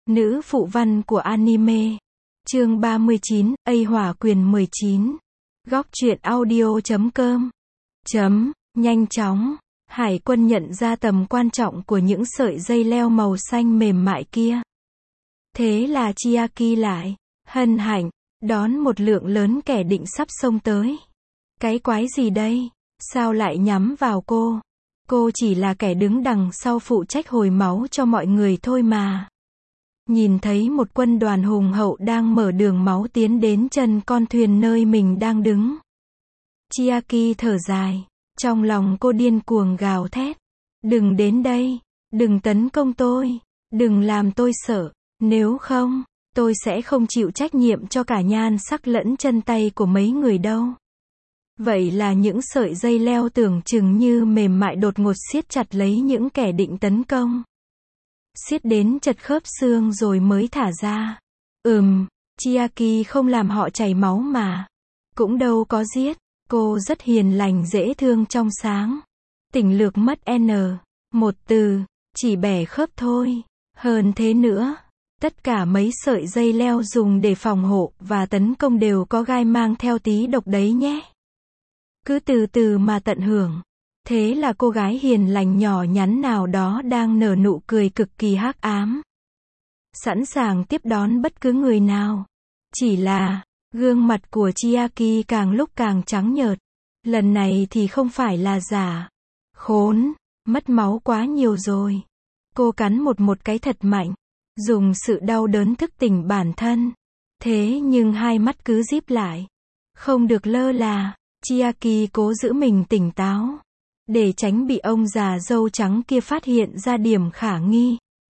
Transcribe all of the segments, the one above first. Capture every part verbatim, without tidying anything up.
Nữ phụ văn của anime. Chương ba mươi chín, A Hỏa Quyền mười chín. Góc truyện audio chấm com. Chấm, nhanh chóng. Hải quân nhận ra tầm quan trọng của những sợi dây leo màu xanh mềm mại kia. Thế là Chiaki lại hân hạnh đón một lượng lớn kẻ định sắp xông tới. Cái quái gì đây? Sao lại nhắm vào cô? Cô chỉ là kẻ đứng đằng sau phụ trách hồi máu cho mọi người thôi mà. Nhìn thấy một quân đoàn hùng hậu đang mở đường máu tiến đến chân con thuyền nơi mình đang đứng. Chiaki thở dài. Trong lòng cô điên cuồng gào thét. Đừng đến đây. Đừng tấn công tôi. Đừng làm tôi sợ. Nếu không, tôi sẽ không chịu trách nhiệm cho cả nhan sắc lẫn chân tay của mấy người đâu. Vậy là những sợi dây leo tưởng chừng như mềm mại đột ngột siết chặt lấy những kẻ định tấn công. Siết đến chật khớp xương rồi mới thả ra. Ừm, Chiaki không làm họ chảy máu mà. Cũng đâu có giết. Cô rất hiền lành dễ thương trong sáng. Tỉnh lược mất N. Một từ, chỉ bẻ khớp thôi. Hơn thế nữa, tất cả mấy sợi dây leo dùng để phòng hộ và tấn công đều có gai mang theo tí độc đấy nhé. Cứ từ từ mà tận hưởng. Thế là cô gái hiền lành nhỏ nhắn nào đó đang nở nụ cười cực kỳ hắc ám. Sẵn sàng tiếp đón bất cứ người nào. Chỉ là, gương mặt của Chiaki càng lúc càng trắng nhợt. Lần này thì không phải là giả. Khốn, mất máu quá nhiều rồi. Cô cắn một một cái thật mạnh. Dùng sự đau đớn thức tỉnh bản thân. Thế nhưng hai mắt cứ díp lại. Không được lơ là. Chiaki cố giữ mình tỉnh táo. Để tránh bị ông già râu trắng kia phát hiện ra điểm khả nghi.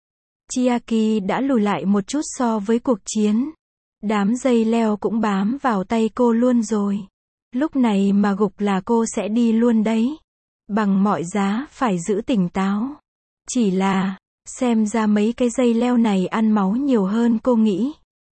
Chiaki đã lùi lại một chút so với cuộc chiến. Đám dây leo cũng bám vào tay cô luôn rồi. Lúc này mà gục là cô sẽ đi luôn đấy. Bằng mọi giá phải giữ tỉnh táo. Chỉ là, xem ra mấy cái dây leo này ăn máu nhiều hơn cô nghĩ.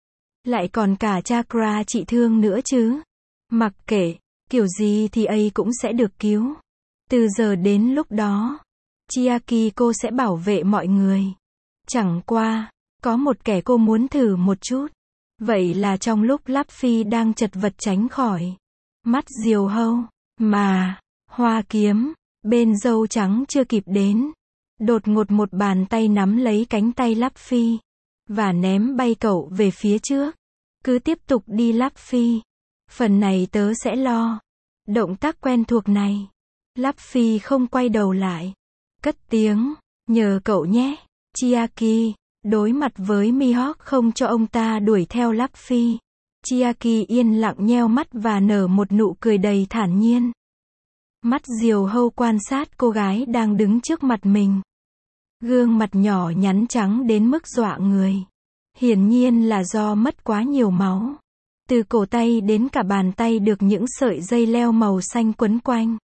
Lại còn cả chakra trị thương nữa chứ. Mặc kệ, kiểu gì thì ấy cũng sẽ được cứu. Từ giờ đến lúc đó, Chiaki cô sẽ bảo vệ mọi người. Chẳng qua, có một kẻ cô muốn thử một chút. Vậy là trong lúc Luffy đang chật vật tránh khỏi mắt diều hâu, mà, hoa kiếm, bên dâu trắng chưa kịp đến. Đột ngột một bàn tay nắm lấy cánh tay Luffy, và ném bay cậu về phía trước. Cứ tiếp tục đi Luffy. Phần này tớ sẽ lo. Động tác quen thuộc này. Luffy không quay đầu lại. Cất tiếng, nhờ cậu nhé, Chiaki. Đối mặt với Mihawk không cho ông ta đuổi theo Luffy. Chiaki yên lặng nheo mắt và nở một nụ cười đầy thản nhiên. Mắt diều hâu quan sát cô gái đang đứng trước mặt mình. Gương mặt nhỏ nhắn trắng đến mức dọa người. Hiển nhiên là do mất quá nhiều máu. Từ cổ tay đến cả bàn tay được những sợi dây leo màu xanh quấn quanh.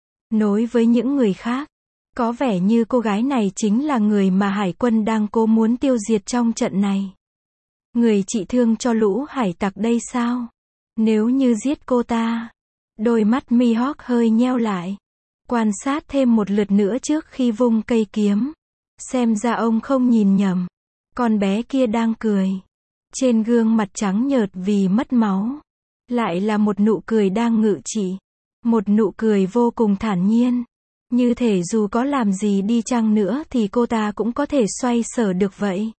Nối với những người khác. Có vẻ như cô gái này chính là người mà hải quân đang cố muốn tiêu diệt trong trận này. Người trị thương cho lũ hải tặc đây sao? Nếu như giết cô ta. Đôi mắt Mihawk hơi nheo lại. Quan sát thêm một lượt nữa trước khi vung cây kiếm. Xem ra ông không nhìn nhầm. Con bé kia đang cười. Trên gương mặt trắng nhợt vì mất máu. Lại là một nụ cười đang ngự trị. Một nụ cười vô cùng thản nhiên. Như thể dù có làm gì đi chăng nữa thì cô ta cũng có thể xoay sở được vậy.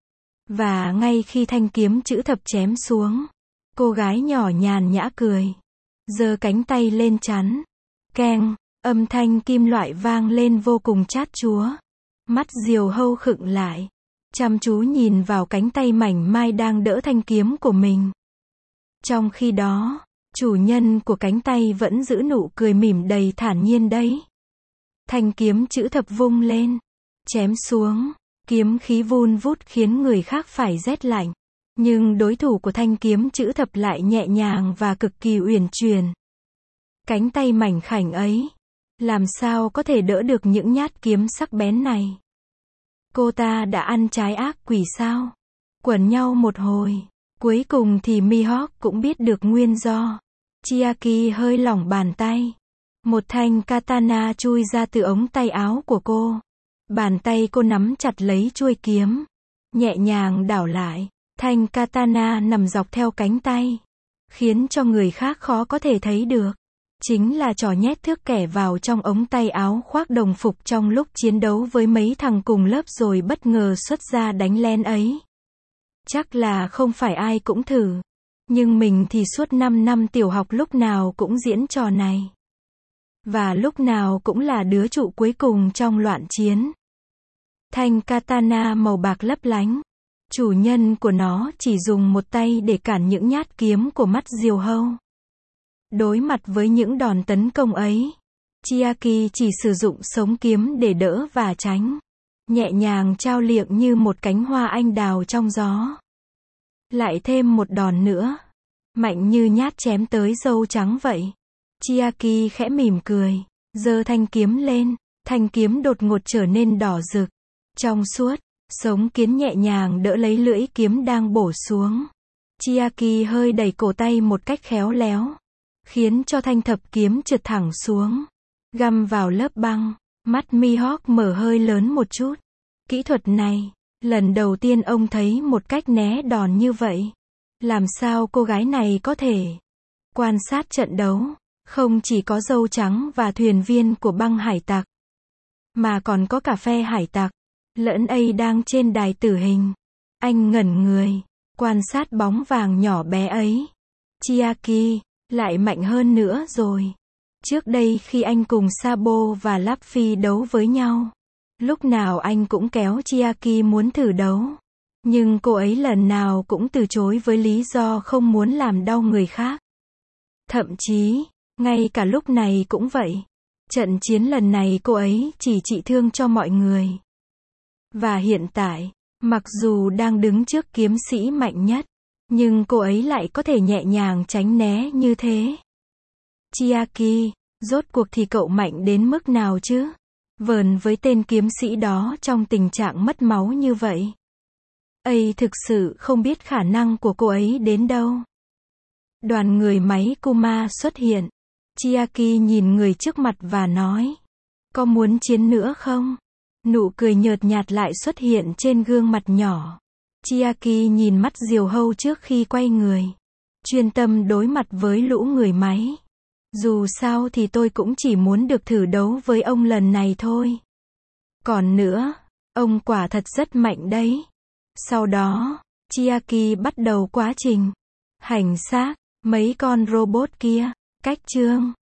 Và ngay khi thanh kiếm chữ thập chém xuống, cô gái nhỏ nhàn nhã cười. Giơ cánh tay lên chắn. Keng, âm thanh kim loại vang lên vô cùng chát chúa. Mắt diều hâu khựng lại. Chăm chú nhìn vào cánh tay mảnh mai đang đỡ thanh kiếm của mình. Trong khi đó, chủ nhân của cánh tay vẫn giữ nụ cười mỉm đầy thản nhiên đấy. Thanh kiếm chữ thập vung lên. Chém xuống. Kiếm khí vun vút khiến người khác phải rét lạnh. Nhưng đối thủ của thanh kiếm chữ thập lại nhẹ nhàng và cực kỳ uyển chuyển. Cánh tay mảnh khảnh ấy. Làm sao có thể đỡ được những nhát kiếm sắc bén này? Cô ta đã ăn trái ác quỷ sao? Quẩn nhau một hồi. Cuối cùng thì Mihawk cũng biết được nguyên do. Chiaki hơi lỏng bàn tay. Một thanh katana chui ra từ ống tay áo của cô. Bàn tay cô nắm chặt lấy chuôi kiếm. nhẹ nhàng đảo lại, thanh katana nằm dọc theo cánh tay, khiến cho người khác khó có thể thấy được. Chính là trò nhét thước kẻ vào trong ống tay áo khoác đồng phục trong lúc chiến đấu với mấy thằng cùng lớp rồi bất ngờ xuất ra đánh lén ấy. Chắc là không phải ai cũng thử. Nhưng mình thì suốt năm năm tiểu học lúc nào cũng diễn trò này. Và lúc nào cũng là đứa trụ cuối cùng trong loạn chiến. Thanh katana màu bạc lấp lánh. Chủ nhân của nó chỉ dùng một tay để cản những nhát kiếm của mắt diều hâu. Đối mặt với những đòn tấn công ấy, Chiaki chỉ sử dụng sống kiếm để đỡ và tránh. Nhẹ nhàng trao liệng như một cánh hoa anh đào trong gió. Lại thêm một đòn nữa. Mạnh như nhát chém tới dâu trắng vậy. Chiaki khẽ mỉm cười. Giơ thanh kiếm lên. Thanh kiếm đột ngột trở nên đỏ rực. Trong suốt. Sống kiến nhẹ nhàng đỡ lấy lưỡi kiếm đang bổ xuống. Chiaki hơi đẩy cổ tay một cách khéo léo. Khiến cho thanh thập kiếm trượt thẳng xuống. Găm vào lớp băng. Mắt Mihawk mở hơi lớn một chút. Kỹ thuật này, lần đầu tiên ông thấy một cách né đòn như vậy. Làm sao cô gái này có thể quan sát trận đấu, không chỉ có dâu trắng và thuyền viên của băng hải tặc, mà còn có cả phe hải tặc, lẫn ấy đang trên đài tử hình. Anh ngẩn người, quan sát bóng vàng nhỏ bé ấy. Chiaki, lại mạnh hơn nữa rồi. Trước đây khi anh cùng Sabo và Luffy đấu với nhau, lúc nào anh cũng kéo Chiaki muốn thử đấu. Nhưng cô ấy lần nào cũng từ chối với lý do không muốn làm đau người khác. Thậm chí, ngay cả lúc này cũng vậy. Trận chiến lần này cô ấy chỉ trị thương cho mọi người. Và hiện tại, mặc dù đang đứng trước kiếm sĩ mạnh nhất, nhưng cô ấy lại có thể nhẹ nhàng tránh né như thế. Chiaki, rốt cuộc thì cậu mạnh đến mức nào chứ? Vờn với tên kiếm sĩ đó trong tình trạng mất máu như vậy. Ấy thực sự không biết khả năng của cô ấy đến đâu. Đoàn người máy Kuma xuất hiện. Chiaki nhìn người trước mặt và nói. Có muốn chiến nữa không? Nụ cười nhợt nhạt lại xuất hiện trên gương mặt nhỏ. Chiaki nhìn mắt diều hâu trước khi quay người. Chuyên tâm đối mặt với lũ người máy. Dù sao thì tôi cũng chỉ muốn được thử đấu với ông lần này thôi. Còn nữa, ông quả thật rất mạnh đấy. Sau đó, Chiaki bắt đầu quá trình hành xác mấy con robot kia. Cách chương